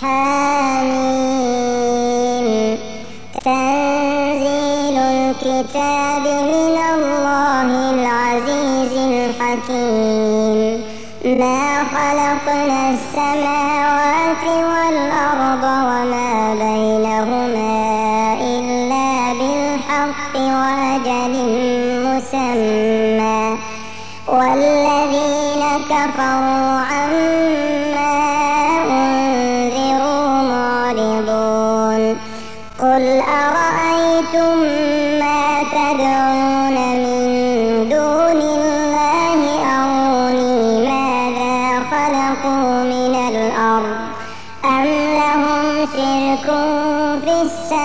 حميم. تنزيل الكتاب من الله العزيز الحكيم. ما خلقنا السماوات والأرض وما بينهما إلا بالحق وأجل مسمى، والذين كفروا عما أنذروا معرضون. قل أرأيتم ما تدعون من دون الله أروني ماذا خلقوا من الأرض أم لهم شرك في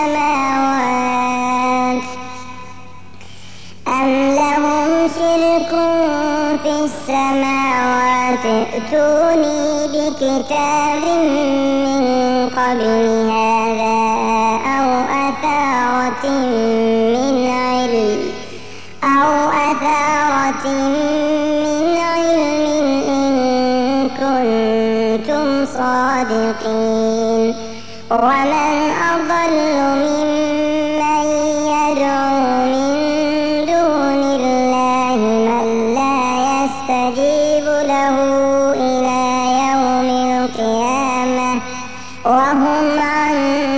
السماوات ائتوني بكتاب من قبل هذا أو أثارة من علم إن كنتم صادقين. ومن أضل ممن يدعو من دون الله من لا يستجيب له إلى يوم القيامة وهم عن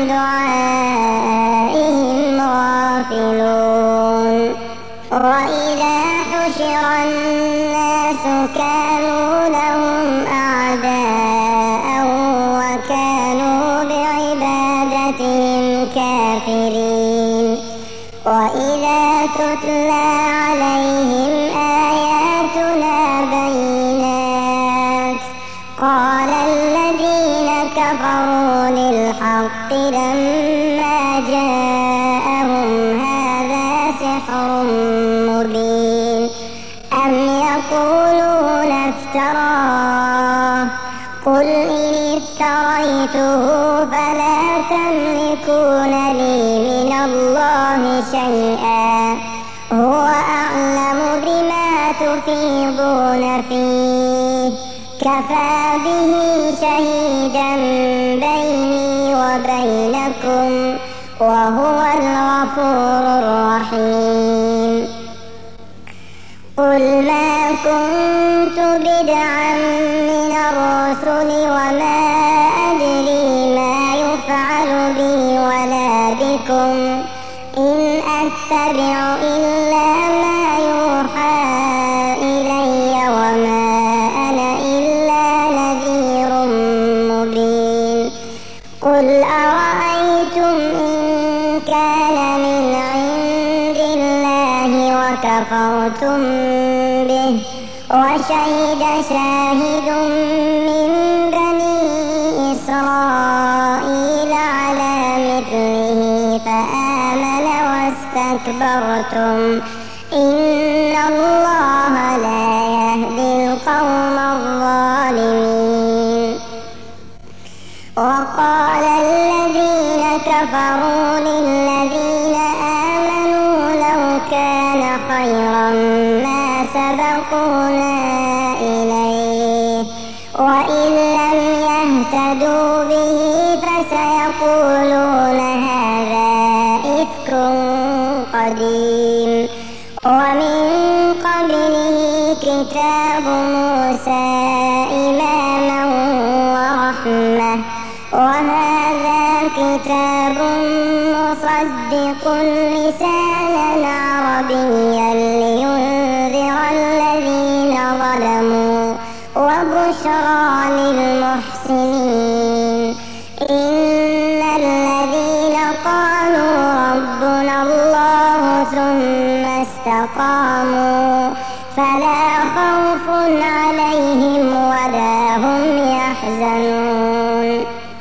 دعائهم غافلون. وإذا حشر الناس كانوا لهم أعداء وكانوا بعبادتهم كافرين. وإذا تتلى عليهم آياتنا بينات قال الذين كفروا للحق لما جاءهم هذا سحر مبين. أم يقولون افتراه قل إن افتريته فلا تملكون لي من الله شيئا هو أعلم بما تفيضون فيه كفى به شهيدا بيني وبينكم وهو الغفور الرحيم. قل ما كنت بدعا من الرسل وما أدري ما يفعل بي ولا بكم إن أتبع إلا ما يوحى إلي وما أنا إلا نذير مبين. قل أرأيتم إن كان من عند الله وكفرتم به وشهد شاهد من بني إسرائيل على مثله فآمن واستكبرتم إن الله لا يهدي القوم الظالمين. وقال الذين كفروا للذين آمنوا لو كان خيرا ما سبقونا إليه وإن لم يهتدوا به فسيقولون هذا إفك قديم. ومن قبله كتاب موسى إماما ورحمة وهذا كتاب مصدق لسانا عربيا لينذر الذين ظلموا وبشرى للمحسنين. إن الذين قالوا ربنا الله ثم استقاموا فلا خوف عليهم ولا هم يحزنون.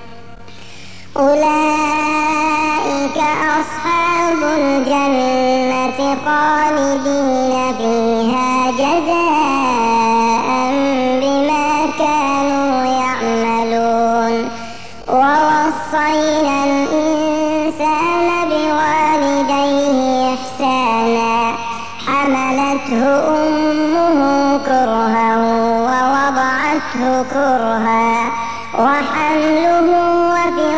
أولئك أصحاب الجنة خالدين فيها جزاء بما كانوا يعملون. ووصينا الإنسان بوالديه إحسانا حملته أمه كرها ووضعته كرها وحمله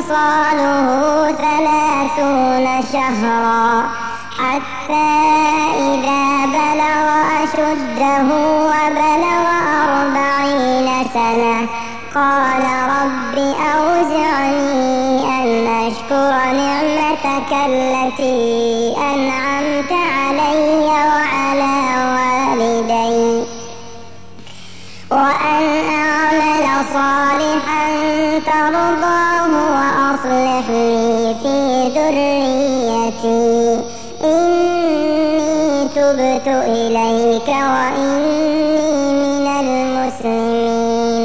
فِصَالُهُ 30 شهرا حتى إذا بلغ أشده وبلغ 40 سنة قال رب أوزعني أن أشكر نعمتك التي أنعمت علي وعلى والدي وأن أعمل صالحا ترضاه وأصلح لي في ذريتي إني تبت إليك وإني من المسلمين.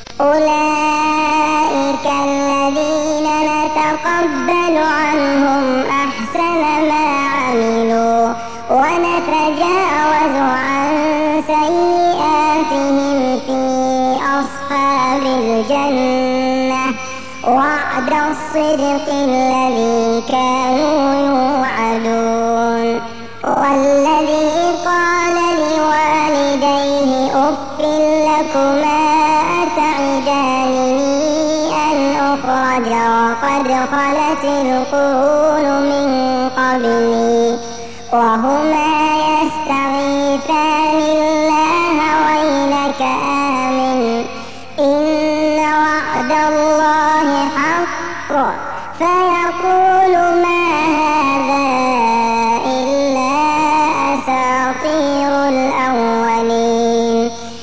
أولئك الذين نتقبل عنهم أحسن ما عملوا ونتجاوز عن سيئاتهم في أصحاب الجنة وعد الصدق الذي كانوا يوعدون. والذي قال لوالديه أف لكما أتعدانني أن أخرج وقد خلت القرون من قبلي وهما يستغيثان الله ويلك آمن إن وعد الله حق فيقول ما هذا إلا أساطير الأولين.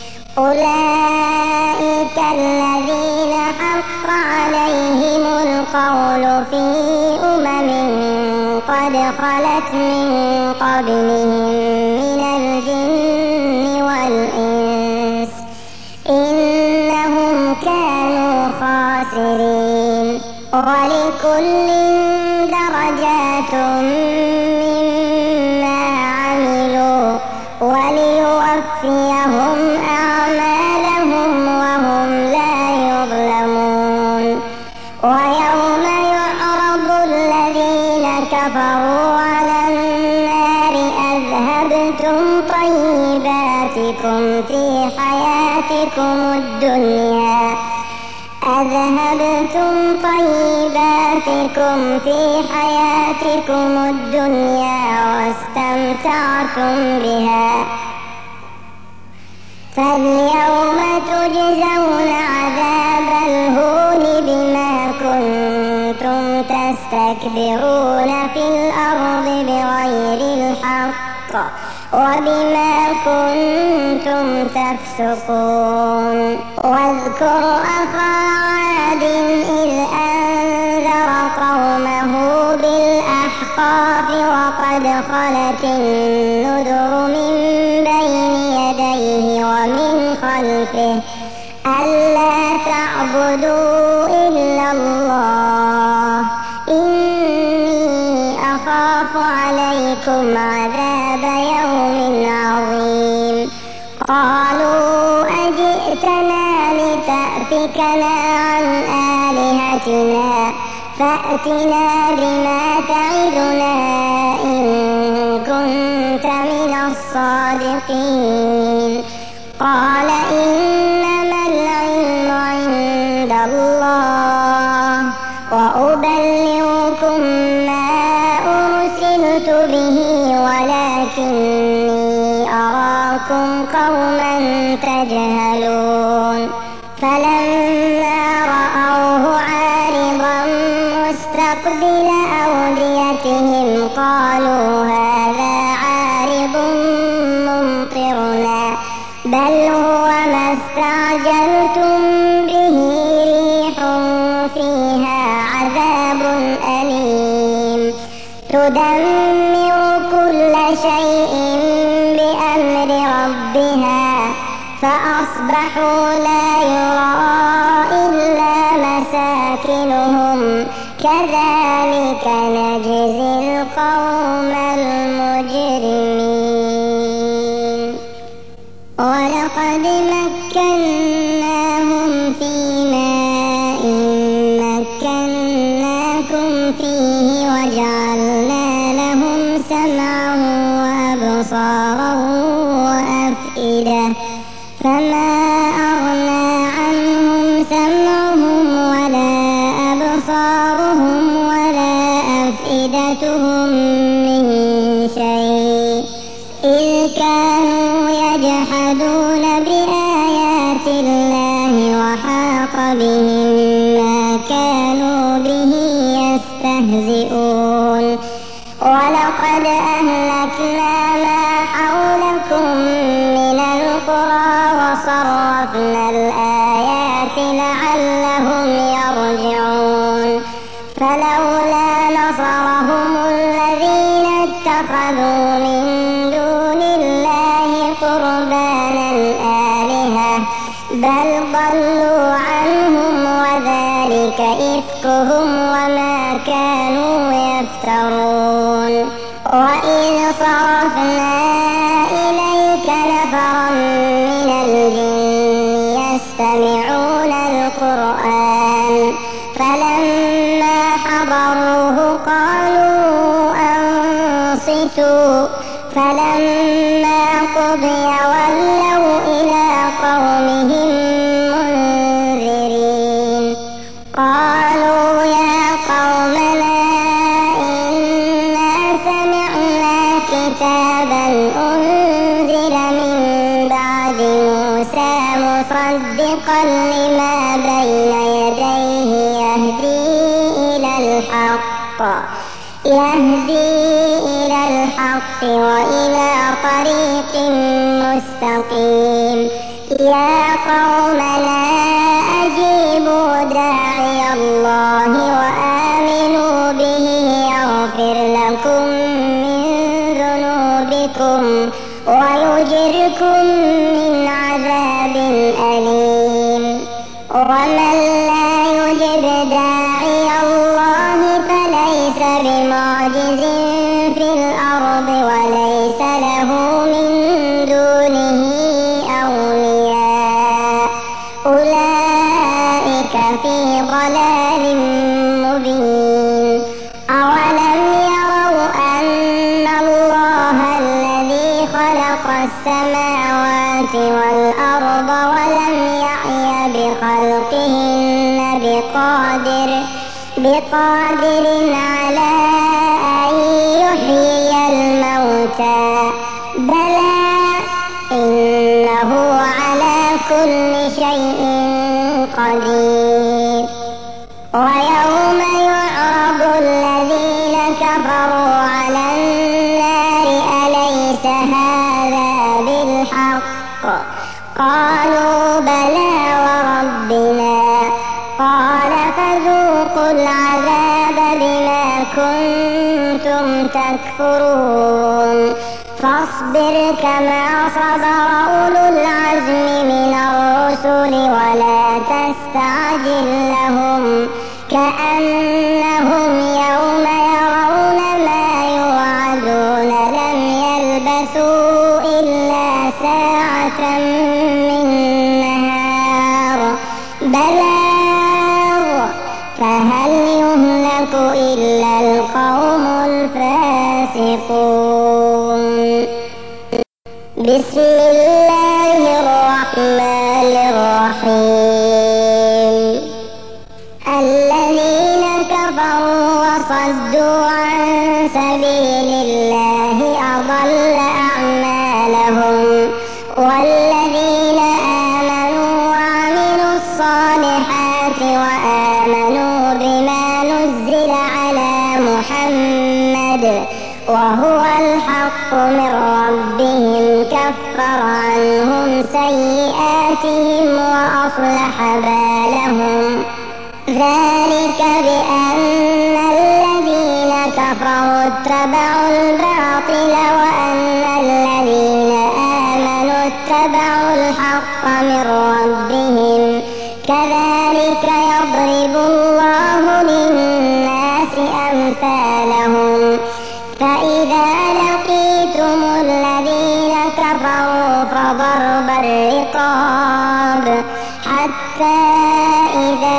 أولئك الذين حق عليهم القول في قد خلت من قبلهم من الجن والإنس إنهم كانوا خاسرين. ولكل درجات مما عملوا وليوفيهم أعمالهم وهم لا يظلمون. ويوم يعرض الذين كفروا على النار أذهبتم طيباتكم في حياتكم الدنيا واستمتعتم بها فاليوم تجزون عذاب الهون بما كنتم تستكبرون في الأرض بغير الحق وبما كنتم تفسقون. واذكر أخا عاد إذ أنذر قومه بالأحقاف وقد خلت النذر من بين يديه ومن خلفه ألا تعبدوا إلا الله إني أخاف عليكم عذاب يوم عظيم. قالوا أجئتنا لتأفكنا عن آلهتنا فأتنا بما تعدنا إن كنت من الصادقين. قال إنما العلم عند الله وأبلغكم ما أرسلت به ولكني أراكم قوما تجهلون. فلما رأوه عارضا مستقبل أوديتهم قالوا هذا عارض ممطرنا بل هو ما استعجلتم به ريح فيها عذاب أليم تدمر كل شيء بأمر ربها فأصبحوا لا يرى إلا مساكنهم كذلك نجزي القوم المجرمين. ولقد مكناهم في ماء مكناكم فيه وجعلنا لهم سمعا وأبصارا وأفئدة فما أغنى عنهم سمعهم ولا أبصارهم أبصارهم ولا أفئدتهم من شيء إذ كانوا يجحدون بآيات الله وحاق بهم ما كانوا به يستهزئون ولقد أهلكنا ما حولكم من القرى وصرفنا الآيات لعلهم يرجعون فلولا نصرهم الذين اتخذوا من دون الله قربانا آلهة بل ضلوا عنهم وذلك إفكهم وما كانوا يفترون وإذ صرفنا إليك نفرا من الجن يستمعون القرآن فلما حضروه قالوا أنصتوا فلما قضي ولوا إلى قومهم منذرين قالوا يا قومنا إنا سمعنا كتابا أنزل من بعد موسى مصدقا لما بين يديه يهدي إلى الحق وإلى طريق مستقيم يا قومنا أجيبوا داعي الله وآمنوا به يغفر لكم من ذنوبكم ويجركم من عذاب أليم ومن لا يجب داعي الله فليس بمعجز في الأرض وليس له من دونه أولياء أولئك في ضلال مبين أولم يروا أن الله الذي خلق السماوات والأرض ولم يعي بخلقهن بقادر على أن يحيي الموتى بلى إنه على كل شيء قدير ويوم يعرض الذين كفروا على النار أليس هذا بالحق قالوا بلى وربنا قال فذوقوا العذاب بما كنتم تكفرون فاصبر كما صبر أولو العزم من الرسل ولا تستعجل لهم كأنهم يوم يرون ما يوعدون لم يلبثوا إلا ساعة من نهار بلاغ فهل يهلك إلا القوم الفاسقون بسم الله الرحمن الرحيم الذين كفروا وصدوا عن سبيل الله أضل أعمالهم والذين آمنوا وعملوا الصالحات وآمنوا بما نزل على محمد وهو الحق من ربهم كفر عنهم سيئاتهم وأصلح بالهم ذلك بأن الذين كفروا اتبعوا الباطل وأن الذين آمنوا اتبعوا الحق من ربهم كذلك يضرب الله للناس أمثالهم فإذا لقيتم الذين كفروا فضرب الرقاب حتى إذا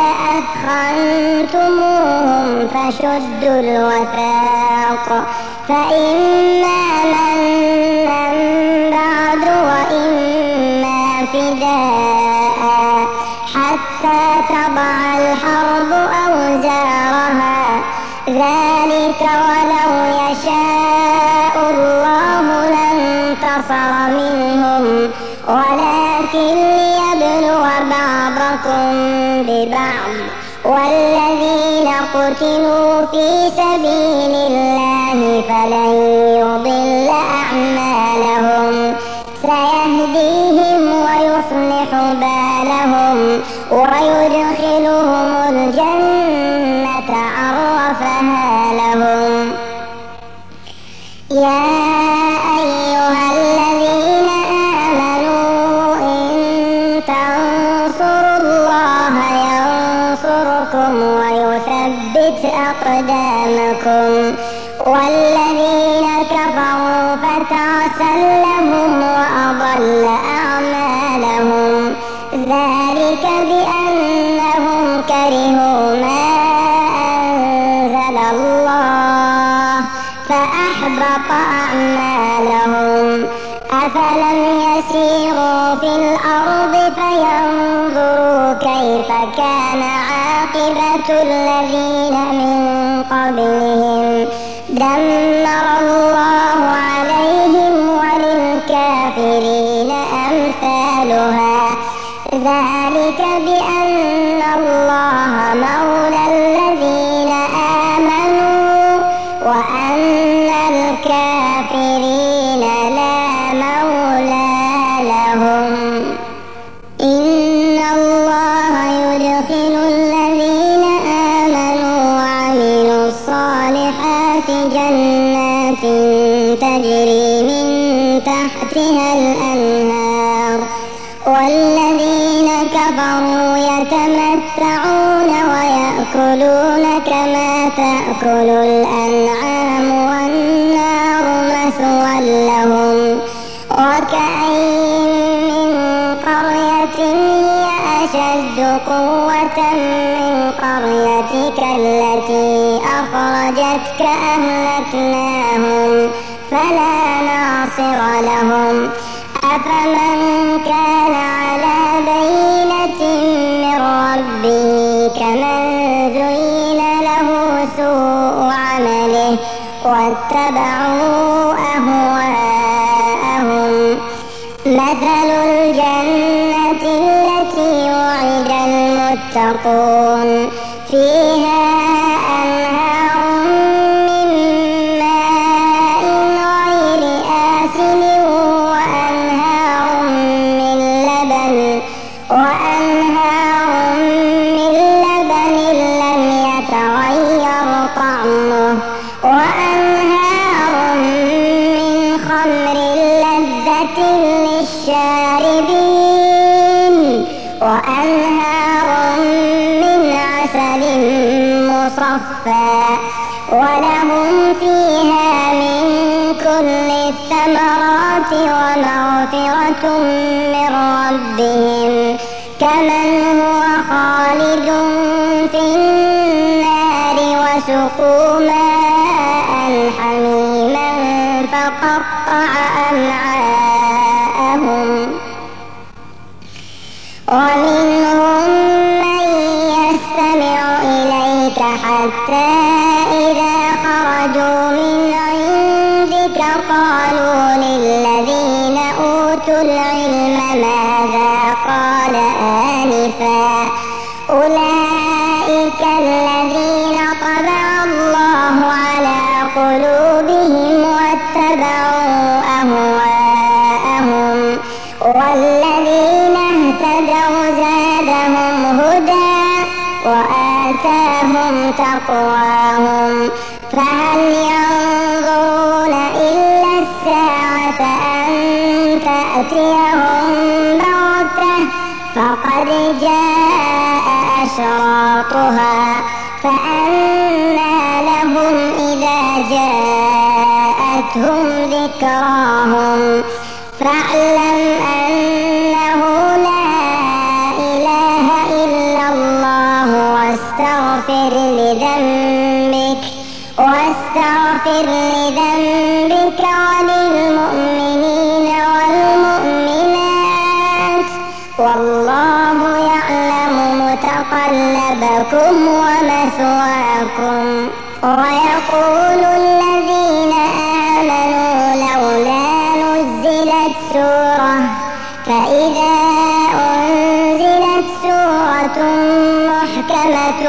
أثخنتموهم فشدوا الوثاق فإما منا بعد وإما فداء حتى تضع الحرب أوزارها ذلك ولو يشاء الله لانتصر منهم ولكن ليبلو بعضكم ببعض والذين قتلوا في سبيل الله فلن يضل أعمالهم سيهديهم ويصلح بالهم ويدخلهم الجنة عرفها لهم. يا أيها الذين آمنوا إن تنصروا الله ينصركم ويثبت أقدامكم والذين كفروا فتعسا لهم وأضل أعمالهم ذلك بأنهم كرهوا ما أنزل الله فأحبط أعمالهم. أفلم يسيروا في الأرض فينظروا كيف كان عاقبة الذين من قبلهم دمر الله عليهم وللكافرين أمثالها ذلك بأن الله مولى الذين آمنوا وأن الكافرين لا مولى لهم. إن الله يدخل الذين آمنوا وعملوا الصالحات جنات تجري من تحتها الأنهار والذين كفروا يتمتعون ويأكلون كما تأكل الأنعام والنار مثوى لهم. وكأين من قرية هي أشد قوة من قريتك التي أخرجتك أهلكناهم فلا ناصر لهم. أفمن كان على بينة من ربه كمن زين له سوء عمله واتبعوا أهواءهم. مثل الجنة التي وعد المتقون فيها أنهار من ماء غير آسن وأنهار من لبن لم يتغير طعمه وأنهار من خمر لذة للشاربين وأنهار من عسل مصفى ولهم فيها من كل الثمرات ومغفرة من ربهم كمن هو خالد في النار وسقوا ماء حميما فقطع أمعاءهم. ومنهم من يستمع إليك حتى إذا خرجوا من عندك قالوا للذين أوتوا العلم ماذا قال آنفا أولئك الذين طبع الله على قلوبهم واتبعوا أهواءهم والذين اهتدوا زادهم هدى وآتاهم تقواهم فهل ينظرون إلا الساعة أن تأتيهم بغتة فقد جاء أشراطها فأنى لهم إذا جاءتهم ذكراهم فاعلم أنه لا إله إلا الله واستغفر لذنبك وللمؤمنين والمؤمنات والله يعلم متقلبكم ومثواكم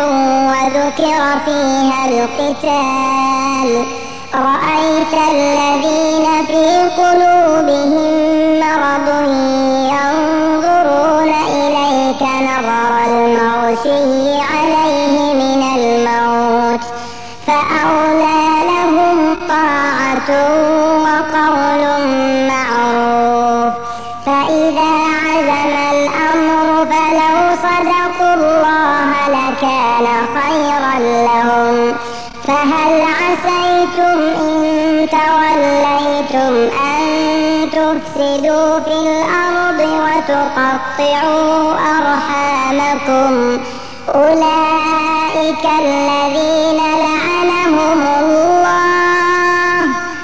وذكر فيها القتال رأيت الذين في قلوبهم مرض ينظرون إليك نظر المغشي عليه من الموت فأولى لهم طاعة وقول معروف فإذا عزم الأمر فلو صدقوا الله لكان خيرا لهم فهل عسيتم إن توليتم أن تفسدوا في الأرض وتقطعوا أرحامكم أولئك الذين لعنهم الله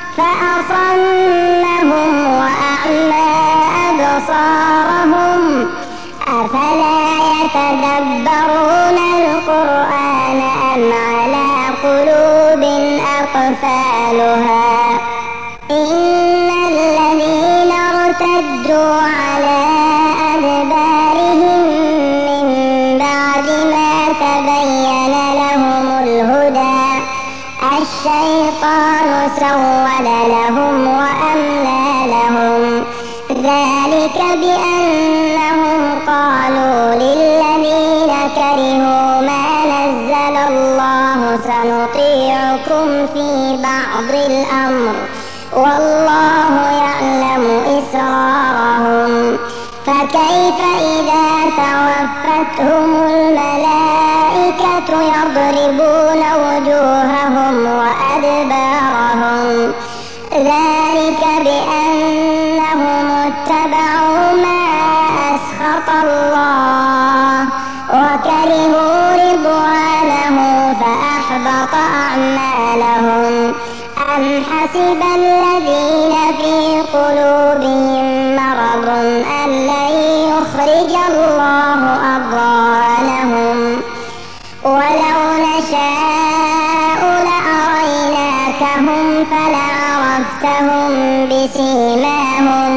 فأصمهم وأعمى أبصارهم أفلا يتدبرون القرآن أم على قلوب أقفالها إن الذين ارتدوا على أدبارهم من بعد ما تبين لهم الهدى الشيطان سول لهم وأملى لهم ذلك بأنهم قالوا للذين كرهوا ما نزل الله سنطيعكم في بعض الأمر والله يعلم إسرارهم فكيف إذا توفتهم الملائكة يضربون وجوههم وأدبارهم ذلك بأنهم اتبعوا ما أسخط الله وكرهوا رضوانه فأحبط أعمالهم أم حسب الذين في قلوبهم مرض أن لن يخرج الله أضغانهم ولو نشاء لأريناكهم فلعرفتهم بسيماهم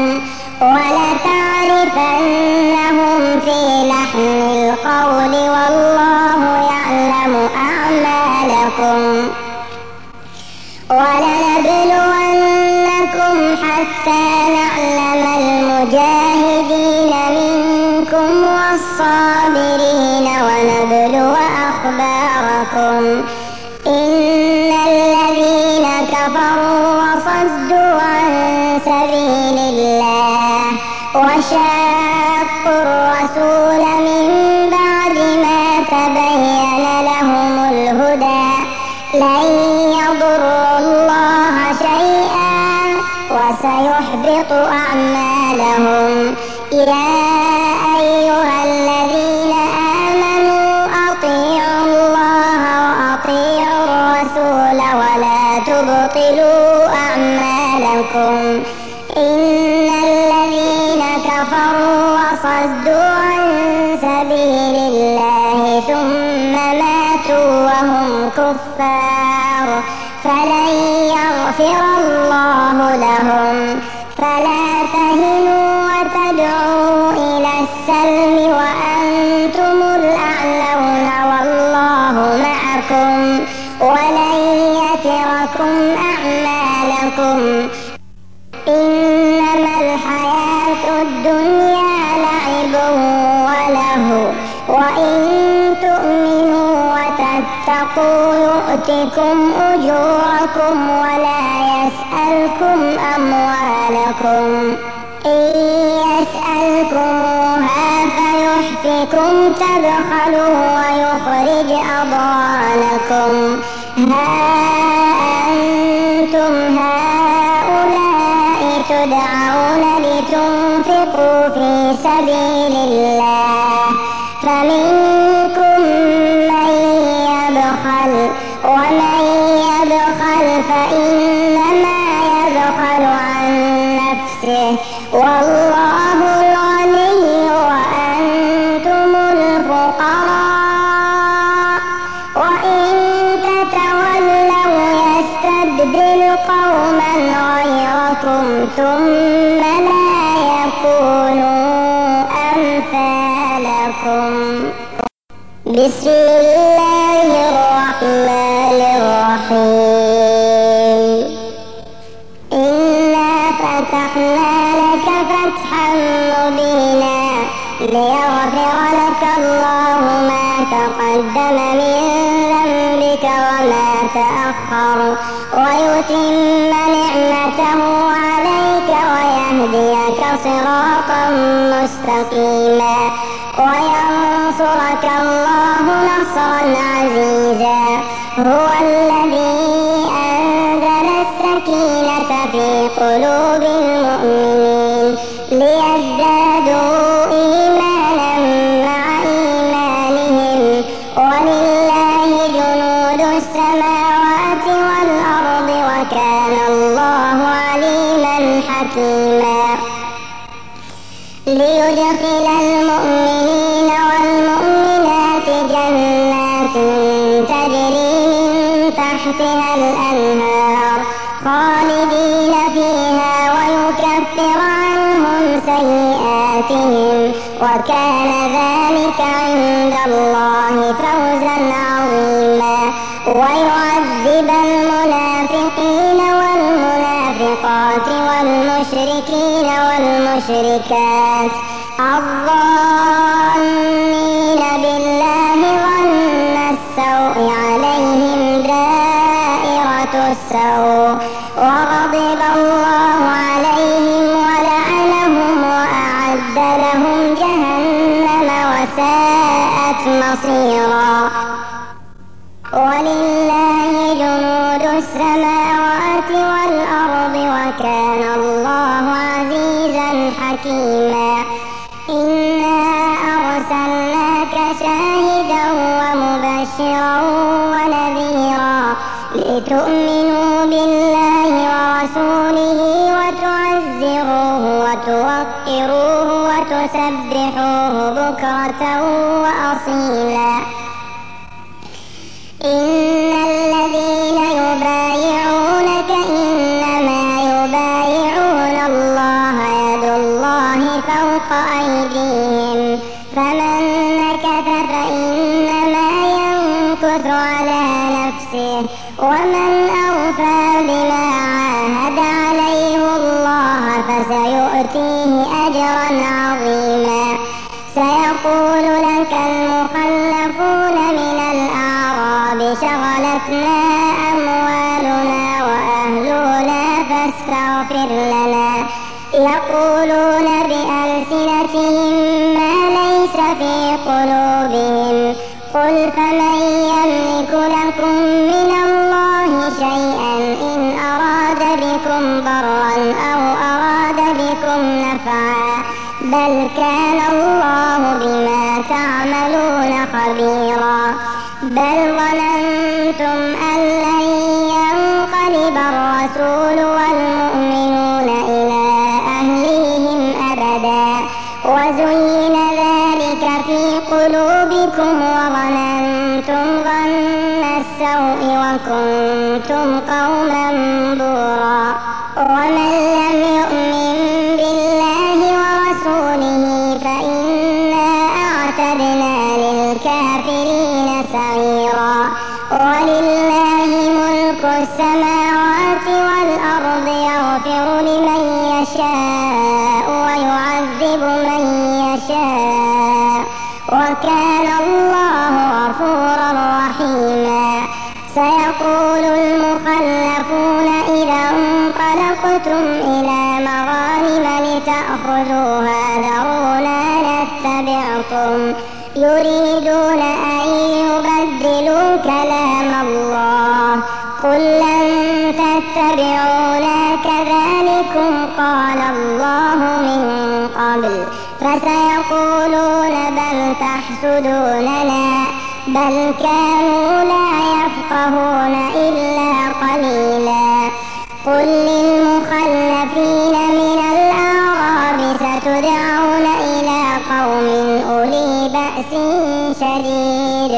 ولتعرفنهم في لحن القول والله يعلم أعمالكم ولنبلونكم حتى نعلم المجاهدين منكم والصابرين ونبلو أخباركم إن الذين كفروا وصدوا عن سبيل الله وشاقوا الرسول من بعد ما تبين لهم الهدى لن يضروا الله شيئا وسيحبط أعمالهم يا أيها الذين آمنوا أطيعوا الله وأطيعوا الرسول ولا تبطلوا أعمالكم إن الذين كفروا وصدوا عن سبيل الله ثم ماتوا وهم كفار فلن يغفر الله لهم فلا تهنوا وتدعوا إلى السلم وأنتم الأعلون والله معكم ولن يتركم أعمالكم إنما الحياة الدنيا لعب وله وإن تؤمنوا وتتقوا يؤتكم أجوركم ولا يسألكم أموالكم إن يسألكموها فيحفكم تبخلوا ويخرج أضغانكم ها أنتم هؤلاء تدعون لتنفقوا في سبيل الله فمنكم من يبخل ومن يبخل فإنما يبخل عن نفسه والله الغني وأنتم الفقراء وإن تتولوا يستبدل قوما غيركم ثم لا يكونوا أمثالكم بسم الله الرحمن الرحيم إنا فتحنا لك فتحا مبينا ليغفر لك الله ما تقدم من ذنبك وما تأخر ويتم نعمته عليك ويهديك صراطا مستقيما وينصرك الله نصرا عزيزا هو الذي أنزل السكينة في قلوب المؤمنين ليزدادوا إيمانا مع إيمانهم ولله جنود السماوات والأرض وكان الله عليما حكيما ليدخل المؤمنين والمؤمنات جنات تجري من تحتها الأنهار خالدين فيها ويكفر عنهم سيئاتهم وكان ذلك عند الله فوزا عظيما ويعذب المنافقين والمنافقات والمشركين والمشركات الظانين بالله ظن السوء عليهم دائرة السوء وغضب الله عليهم ولعنهم وأعد لهم جهنم وساءت مصيرا ولله جنود السماوات والأرض وكان الله عزيزا حكيما إنا أرسلناك شاهدا ومبشرا ونذيرا لتؤمنوا بالله ورسوله وتعزروه وتوقروه وتسبحوه بكرة وأصيلا إن الذين يبايعونك إنما يبايعون الله يد الله فوق أيديهم فمن نكث فإنما ينكث على نفسه ومن أوفى بما عاهد عليه الله فسيؤتيه أجرا عظيما سيقول لك المخلفون من الأعراب شغلتنا أموالنا وأهلنا فاستغفر لنا يقولون بألسنتهم ما ليس في قلوبهم قل فمن يملك لكم من الله شيئا إن أراد بكم ضرا أو أراد بكم نفعا بل كان الله بما تعملون خبيرا بل ظننتم أن لن ينقلب الرسول والمؤمنون إلى أهليهم أبدا وزين ذلك في قلوبكم وظننتم ظن السوء وكنتم قوما بورا ومن لم يؤمن بالله ورسوله فإنا أعتدنا للكافرين سعيرا ولله ملك السماوات والأرض يغفر لمن يشاء ويعذب من يشاء وكان الله غفورا رحيما سيقول المخلفون إذا انطلقتم إلى مغانم لتأخذوها ذرونا نتبعكم يريدون أن يبدلوا كلام الله قل لن تتبعونا كذلكم قال الله من قبل فسيقولون بل تحسدوننا بل كانوا لا يفقهون إلا قليلا قل للمخلفين من الأعراب ستدعون إلى قوم أولي بأس شديد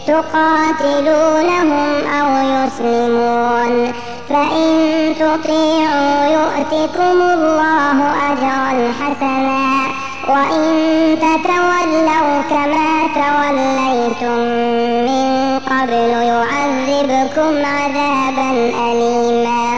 تقاتلونهم أو يسلمون فإن تطيعوا يؤتكم الله أجرا حسنا وإن تتولوا كما توليتم من قبل يعذبكم عذابا أليما.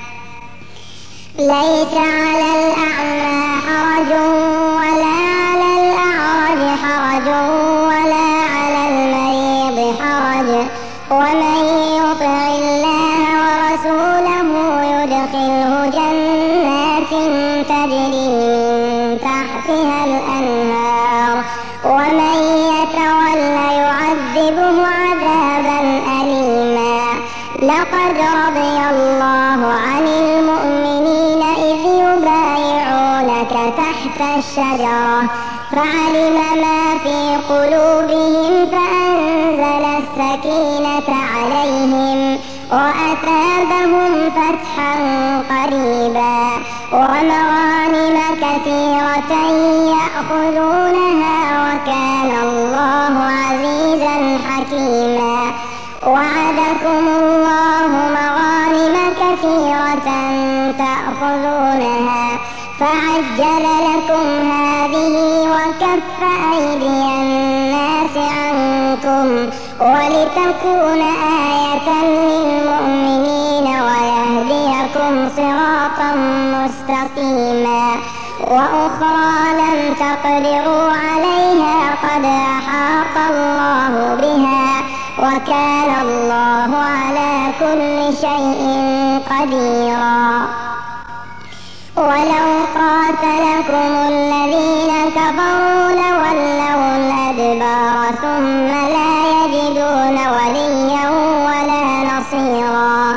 ليس على الأعمى حرج ولا على الأعرج حرج ولا على المريض حرج، ومن يطع الله ورسوله يدخله جنات تجري من تحتها الأنهار، ومن يتولى يعذبه عذابا أليما. لقد رضي الله عن المؤمنين إذ يبايعونك تحت الشجرة فعلم ما في قلوبهم فأنزل السكينة عليهم وأثابهم فتحا قريبا ومغانم كثيرة يأخذونها وكان الله عزيزا حكيما. وعدكم الله مغانم كثيرة تأخذونها فعجل لكم هذه وكف أيدي الناس عنكم ولتكون آية للمؤمنين ويهديكم صراطا مستقيما. وأخرى لم تقدروا عليها قد أحاط الله بها وكان الله على كل شيء قديرا. ولو قاتلكم الذين كفروا لولوا الأدبار ثم لا يجدون وليا ولا نصيرا.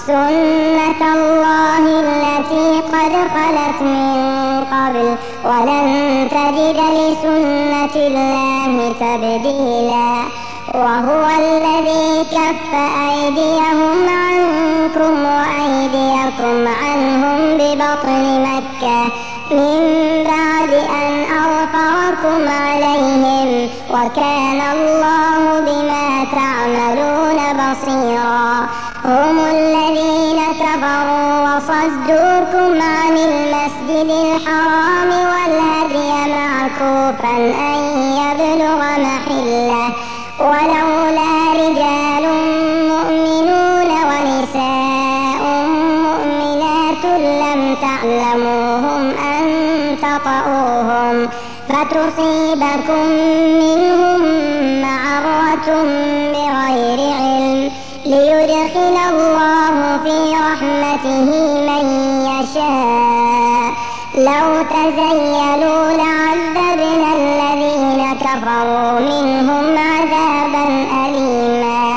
سنة الله التي قد خلت من قبل ولن تجد لسنة الله تبديلا. وهو الذي كف أيديهم عنكم وأيديكم عنهم ببطن مكة من بعد أن أظفركم عليهم وكان الله بما تعملون بصيرا. هم الذين كفروا وصدوكم عن المسجد الحرام والهدي معكوفا أن يبلغ محله ولولا رجال مؤمنون ونساء مؤمنات لم تعلموهم أن تطؤوهم فتصيبكم منهم معرة بغير علم ليدخل الله في رحمته من يشاء. لو تزيلوا لعذبنا الذين كفروا منهم عذابا أليما.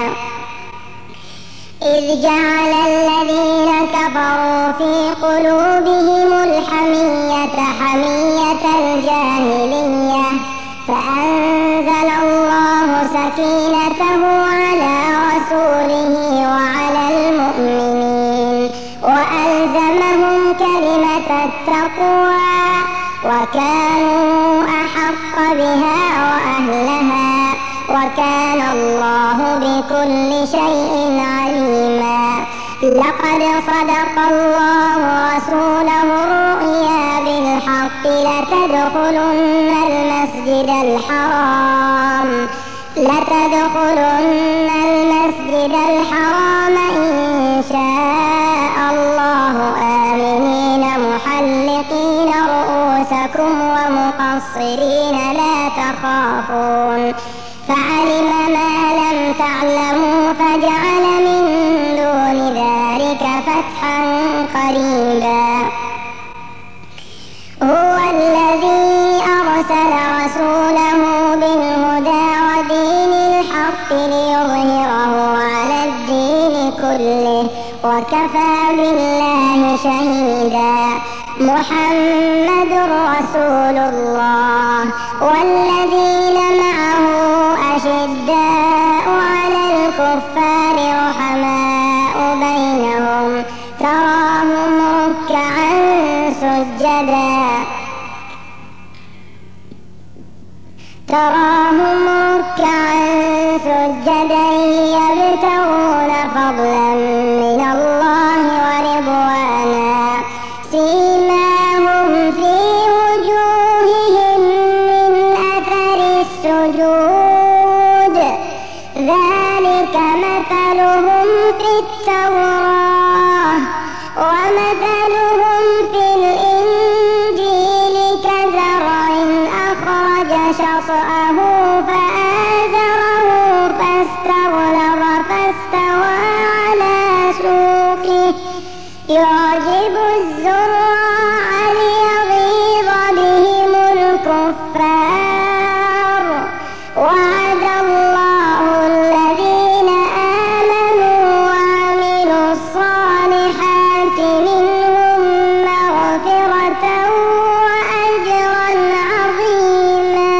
إذ جعل الذين كفروا في قلوبهم الحمية حمية الجاهلية فأنزل الله سكينته على رسوله وعلى المؤمنين وألزمهم كلمة التقوى وكانوا أحق بها وأهلها وكان الله بكل شيء عليما. لقد صدق الله رسوله الرؤيا بالحق لتدخلن المسجد الحرام إن شاء الله آمنين محلقين رؤوسكم ومقصرين لا تخافون فعلم ما لم تعلموا فجعل من دون ذلك فتحا قريبا. هو الذي أرسل رسوله بالهدى ودين الحق ليظهره على الدين كله وكفى بالله شهيدا. محمد رسول الله والذين معه أشداء على الكفار رحماء بينهم تراهم ركعا سجدا يبتغون فضلا من الله ورضوانا سيماهم في وجوههم ومثلهم في التوراة ومثلهم في الإنجيل كزرع أخرج شطأه فآزره فاستغلظ فاستوى على سوقه يعجب الزراع ليغيظ بهم الكفار. وعد الله الذين آمنوا وعملوا الصالحات منهم مغفرة وأجرا عظيما.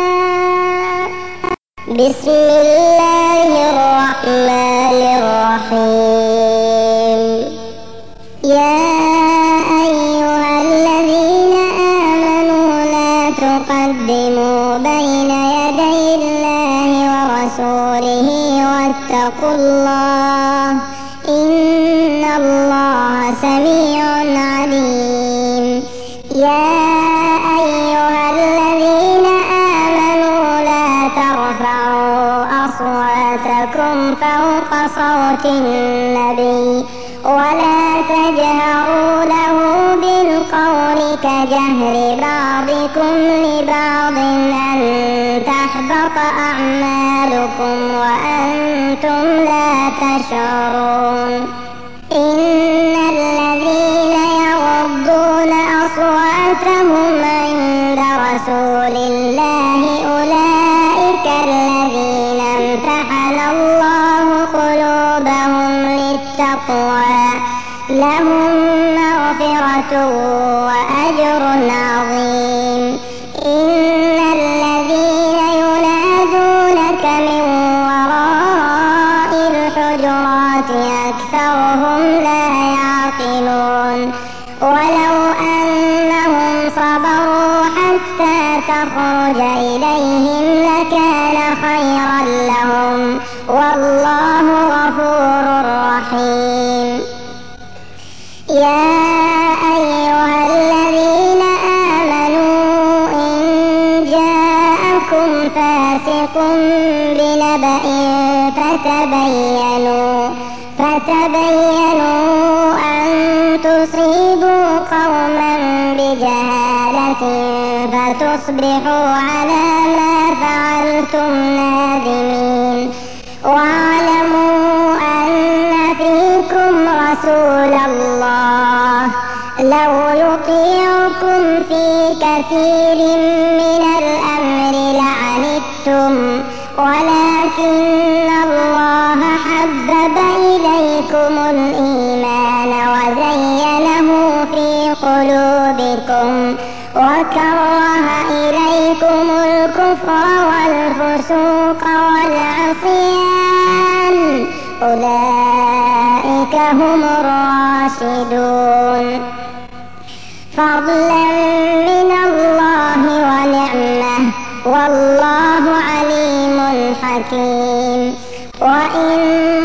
بسم الله الرحمن الرحيم. يا أيها الذين آمنوا لا تقدموا بين يدي الله ورسوله واتقوا الله إن الله سميع عليم. يا أيها الذين آمنوا لا ترفعوا أصواتكم فوق صوت النبي ولا تجهروا له بالقول كجهر بعضكم لبعض أن تحبط أعمالكم وأنتم لا تشعرون. إن الذين يغضون أصواتهم عند رسول الله أولئك الذين امتحن الله قلوبهم للتقوى لهم مغفرة وأجر عظيم. إن الذين ينادونك من وراء الحجرات أكثرهم لا يعقلون. ولو أنهم صبروا حتى تخرج إليهم لكان خيرا لهم والله غفور رحيم. يا أيها الذين آمنوا إن جاءكم فاسق بنبأ فتبينوا أن تصيبوا قوما بجهالة فتصبحوا على ما فعلتم نادمين. واعلموا أن فيكم رسول الله لو يطيعكم في كثير من الأمر لعنتم ولكن الله حبب إليكم الإيمان وزينه في قلوبكم وكره إليكم الكفر والفسوق والعصيان أولئك هم الراشدون. فضلا من الله ونعمة والله عليم حكيم. وإن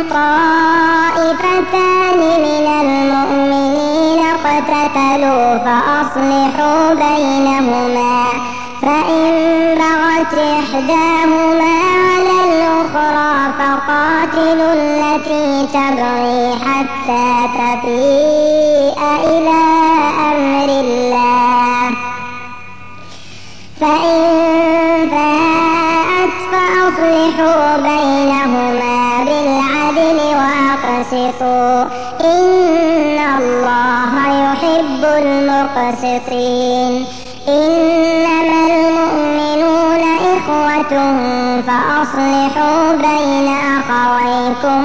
طائفتان من المؤمنين اقتتلوا فأصلحوا بينهما فإن بغت إحداهما على الأخرى فقاتلوا التي تبغي حتى تفيء إلى أمر الله فإن فاءت فأصلحوا بينهما بالعدل وأقسطوا إن الله يحب المقسطين. إنما المؤمنون إخوة فأصلحوا بين أخويكم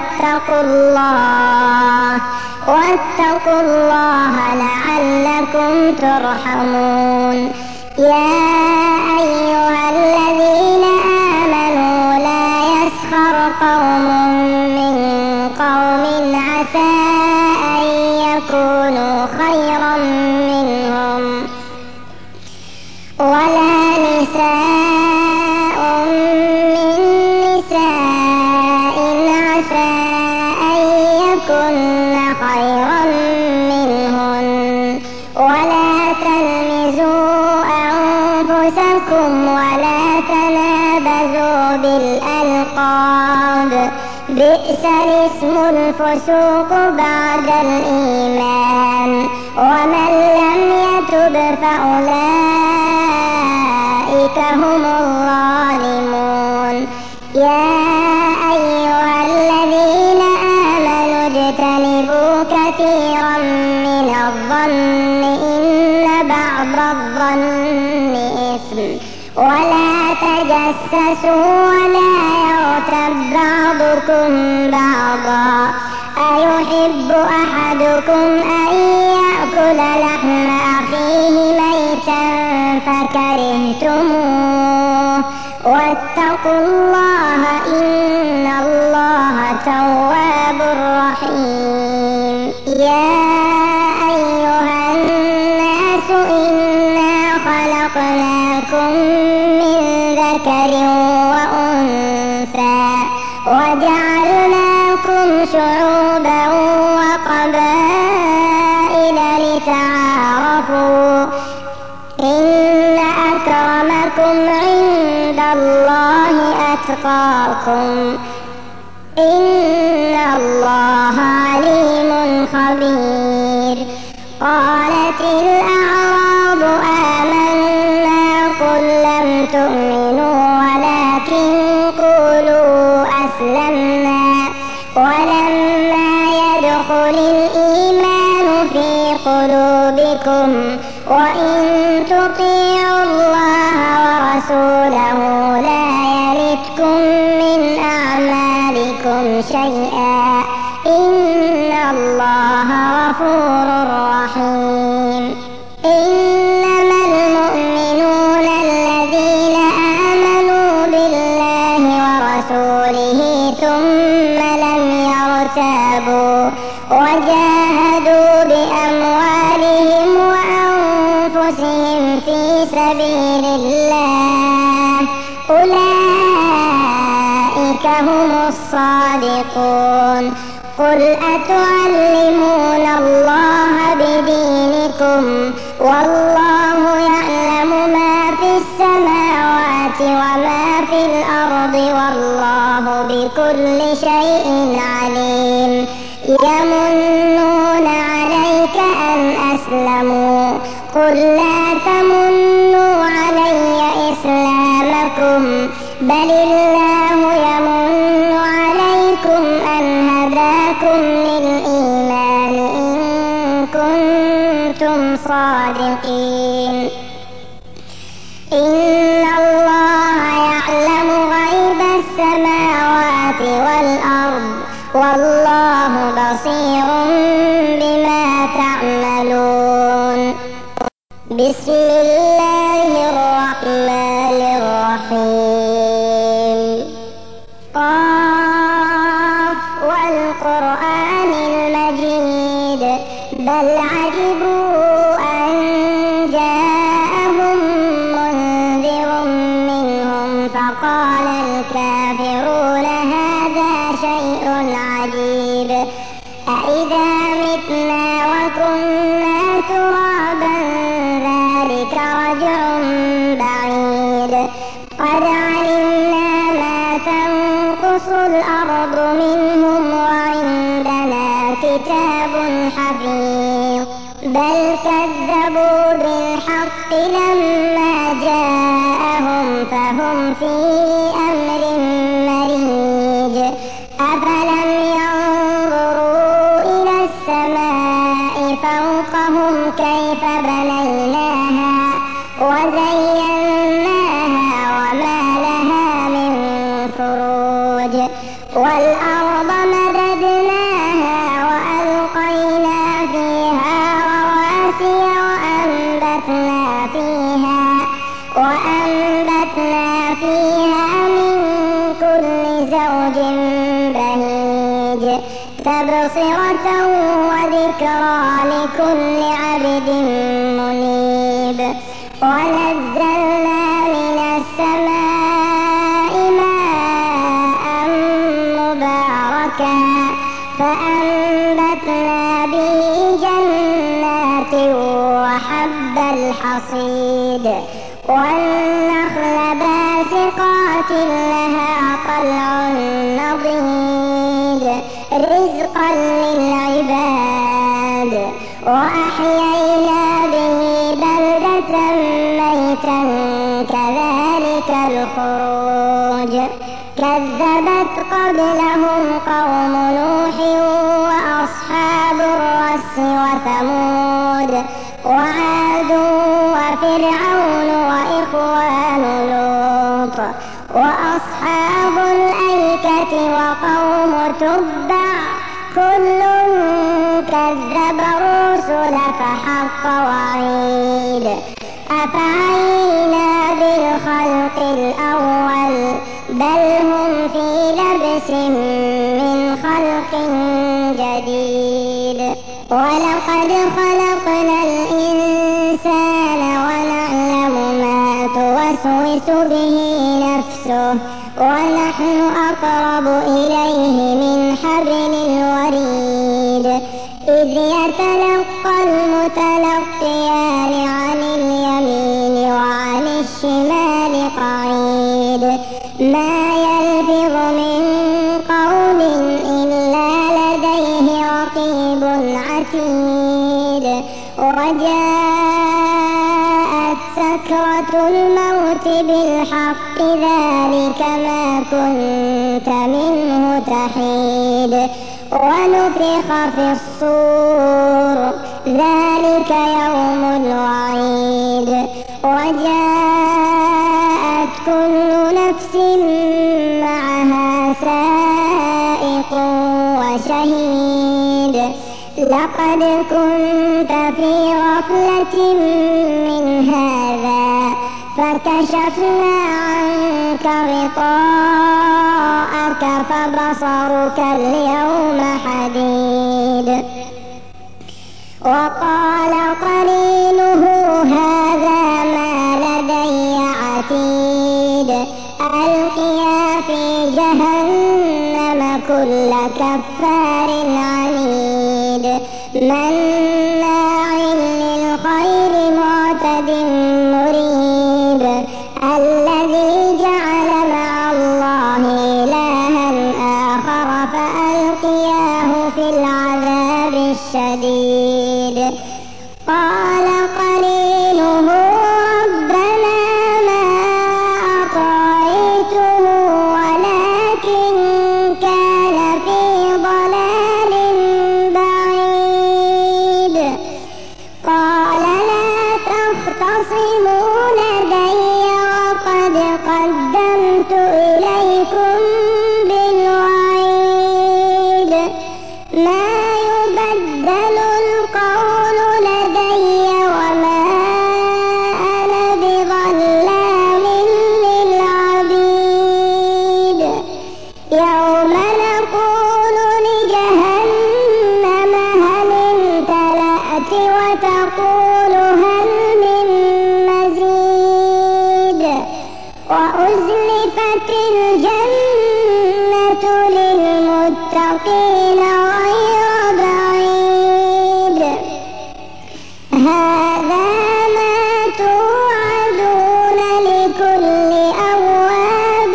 واتقوا الله لعلكم ترحمون. يا أيها الذين آمنوا لا يسخر قوم من قوم عسى أن يكونوا خيرا منهم ولا نساء من نساء عسى أن يكن خيرا منهن ولا تلمزوا أنفسكم ولا تنابزوا بالألقاب بئس بئس الاسم الفسوق بعد الإيمان ومن لم يتب فأولئك هم الظالمون يا أيها الذين آمنوا اجتنبوا كثيرا من الظن إن بعض الظن إثم ولا تجسسوا ولا يغتب بعضكم بعضا أيحب أحدكم أن يأكل لحم أخيه ميتا فكرهتموه واتقوا الله إن الله تواب رحيم يا أيها الناس إنا خلقناكم من ذكر وأنثى وجعلناكم شعوبا وقبائل لتعارفوا إن أكرمكم عند الله أتقاكم إن الله عليم خبير قالت الأعراب آمنا قل لم تؤمنوا ولكن قولوا أسلمنا ولما يدخل الإيمان في قلوبكم وإن تطيعوا الله ورسوله لا يلتكم من أعمالكم شيئا إن الله غفور رحيم إنما المؤمنون الذين آمنوا بالله ورسوله ثم لم يرتابوا وجاهدوا بأموالهم وأنفسهم في سبيل الله أولئك هم الصادقون قل أتعلمون الله بدينكم والله يعلم ما في السماوات وما في الأرض والله بكل شيء عليم يمنون عليك أن أسلموا قل لا تمنوا علي إسلامكم بل الله يمن عليكم أن هداكم للإيمان إن كنتم صادقين إن الله يعلم غيب السماوات والأرض والله بصير بما تعملون بسم الله الرحمن الرحيم قاف والقرآن المجيد بل عجبوا أن جاءهم منذر منهم فقال الكافرون هذا شيء عجيب أإذا متنا وكنا ترابا ذلك رجع بعيد قد علمنا ما تنقص الأرض منهم وعندنا كتاب حفيظ بل كذبوا بالحق لما جاءهم فهم في أمر مريج أفلم ينظروا إلى السماء فوقهم كيف بنيناها وزيناها وما لها من فروج والأرض مددناها وألقينا فيها رواسي وأنبتنا فيها من كل زوج بهيج تبصرة وذكرى لكل عبد منيب ونزلنا من السماء ماء مباركا فأنبتنا به جنات وحب الحصيد والنخل باسقات لها طلع نضيد رزقا للعباد وأحيينا به بلدة ميتا كذلك الخروج كذبت قبلهم قوم نوح وأصحاب الرس وثمود وعاد وفرعون وإخوان لوط وأصحاب الأيكة وقوم تبع كل كذب الرسل فحق وعيد أفعينا بالخلق الأول بل هم في لبس من خلق جديد ولقد خلقنا الإنسان ونعلم ما توسوس به نفسه ونحن أقرب إليه من حبل الوريد إذ يتلقى المتلقيان عن اليمين وعن الشمال قعيد ما يلفظ من قول إلا لديه رقيب عتيد وجاءت سكرة الموت بالحق ذلك ما كنت منه تحيد ونفخ في الصور ذلك يوم الوعيد وجاءت كل نفس معها سائق وشهيد لقد كنت في غفلة من هذا فكشفنا عنك غطاءك فبصرك اليوم حديد وقال قرينه هذا ما لدي عتيد ألقيا في جهنم كل كفار عنيد مناع للخير معتد مريب الذي جعل مع الله إلها آخر فألقياه في العذاب الشديد قال قرينه ربنا ما أطغيته ولكن كان في ضلال بعيد قال لا تختصموا لدي وقد قدمت إليكم بالوعيد ما يبدل القول لدي وما أنا بظلام للعبيد يوم نقول لجهنم هل امتلأت وتقول هل من مزيد وأزلفت الجنة للمتقين غير بعيد هذا ما توعدون لكل أواب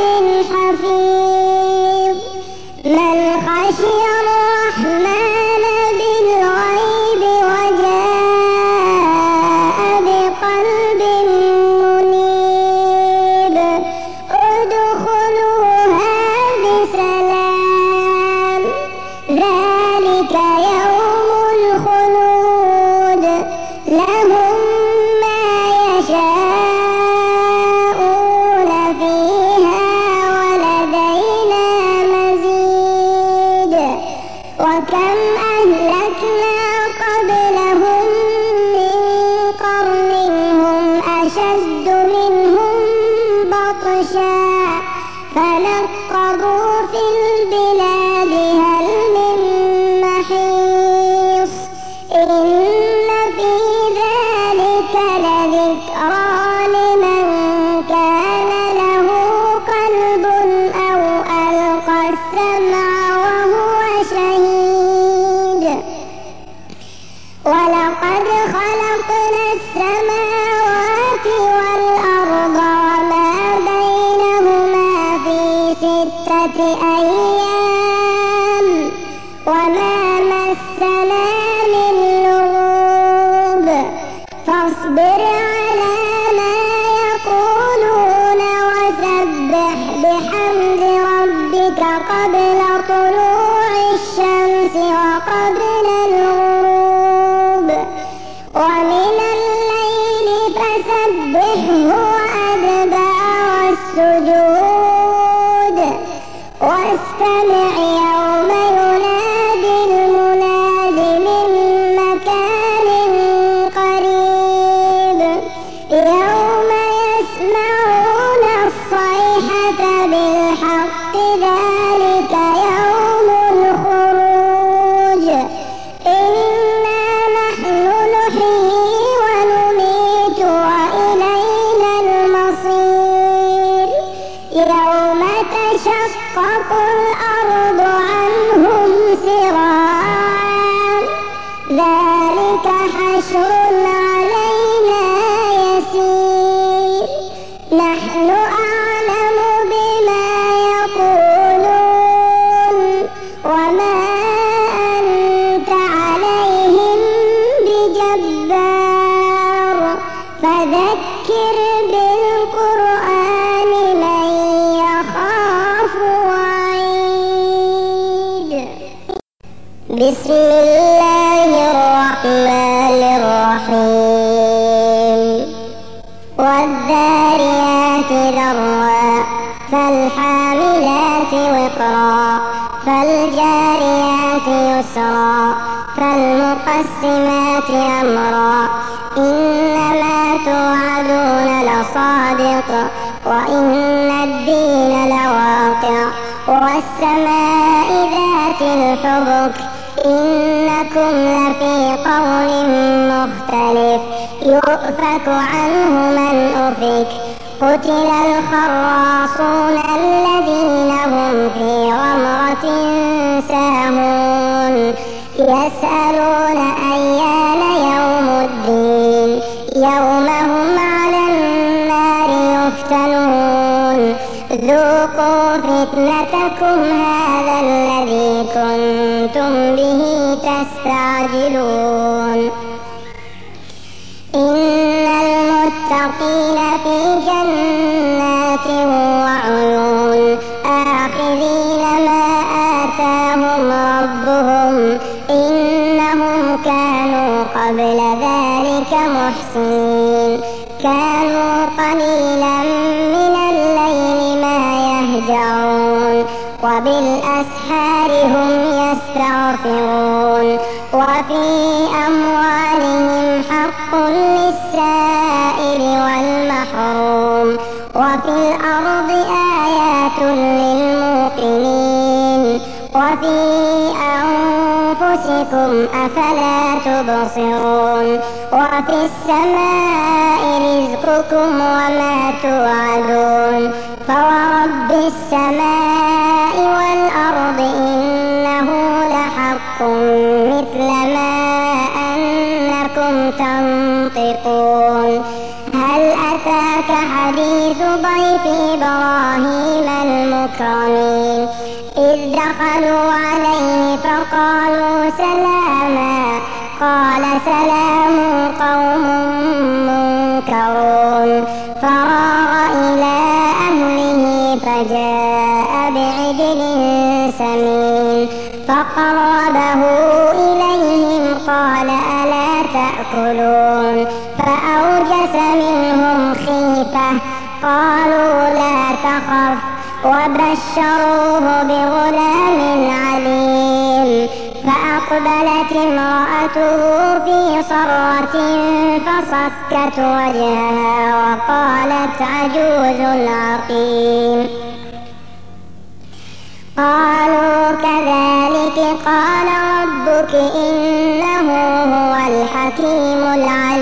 حفيظ من خشي الرحمن بالغيب وجاء بقلب منيب ادخلوها بسلام ذلك يوم الخلود لهم ما يشاءون فيها ولدينا مزيد وكم أهلكنا قبلهم من قرن هم أشد منهم بطشا فنقبوا في البلاد هل من محيص إن في ذلك لذكرى لمن كان له قلب أو ألقى السمع وهو شهيد وما مسنا من لغوب فاصبر على ما يقولون وسبح بحمد ربك قبل طلوع الشمس وقبل الغروب ومن الليل فسبحه وأدبار السجود واستمع يوم ينادي المناد من مكان قريب يوم يسمعون الصيحة بالحق ذلك يوم الخروج إنا نحن نحيي ونميت وإلينا المصير يوم تشقق الأرض عنهم سراعا ذلك حشر علينا يسير نحن أعلم بما يقولون وما أنت عليهم بجبار فذكر بالقرآن من يخاف وعيد بسم الله الرحمن الرحيم والذاريات ذروا فالحاملات وقرا فالجاريات يسرا فالمقسمات أمرا إنما توعدون لصادق وإن الدين لواقع والسماء ذات الحبك إنكم لفي قول مختلف يؤفك عنه من أفك قتل الخراصون الذين هم في غمرة ساهون يسألون أيان يوم الدين يوم هم على النار يفتنون ذوقوا فتنتكم هذا الذي كنتم به تستعجلون إن المتقين في جنات وعيون آخذين ما آتاهم ربهم إنهم كانوا قبل ذلك محسنين كانوا قليلا من الليل ما يهجعون وبالأسحار هم يستغفرون وفي أموالهم حق للسائل والمحروم وفي الأرض آيات للموقنين وفي أنفسكم أفلا تبصرون وفي السماء رزقكم وما توعدون فورب السماء والأرض إنه لحق مثل ما أنكم تنطقون هل أتاك حديث ضيف إبراهيم المكرمين إذ دخلوا عليه فقالوا سلاما قال سلام قوم منكرون فراغ إلى أهله فجاء بعجل سمين فقربه إليهم قال ألا تأكلون فأوجس منهم خيفة قالوا لا تخف وبشروه بغلام عليم فأقبلت امرأته في صرة فصكت وجهها وقالت عجوز عقيم قالوا كذلك قال ربك إنه هو الحكيم العليم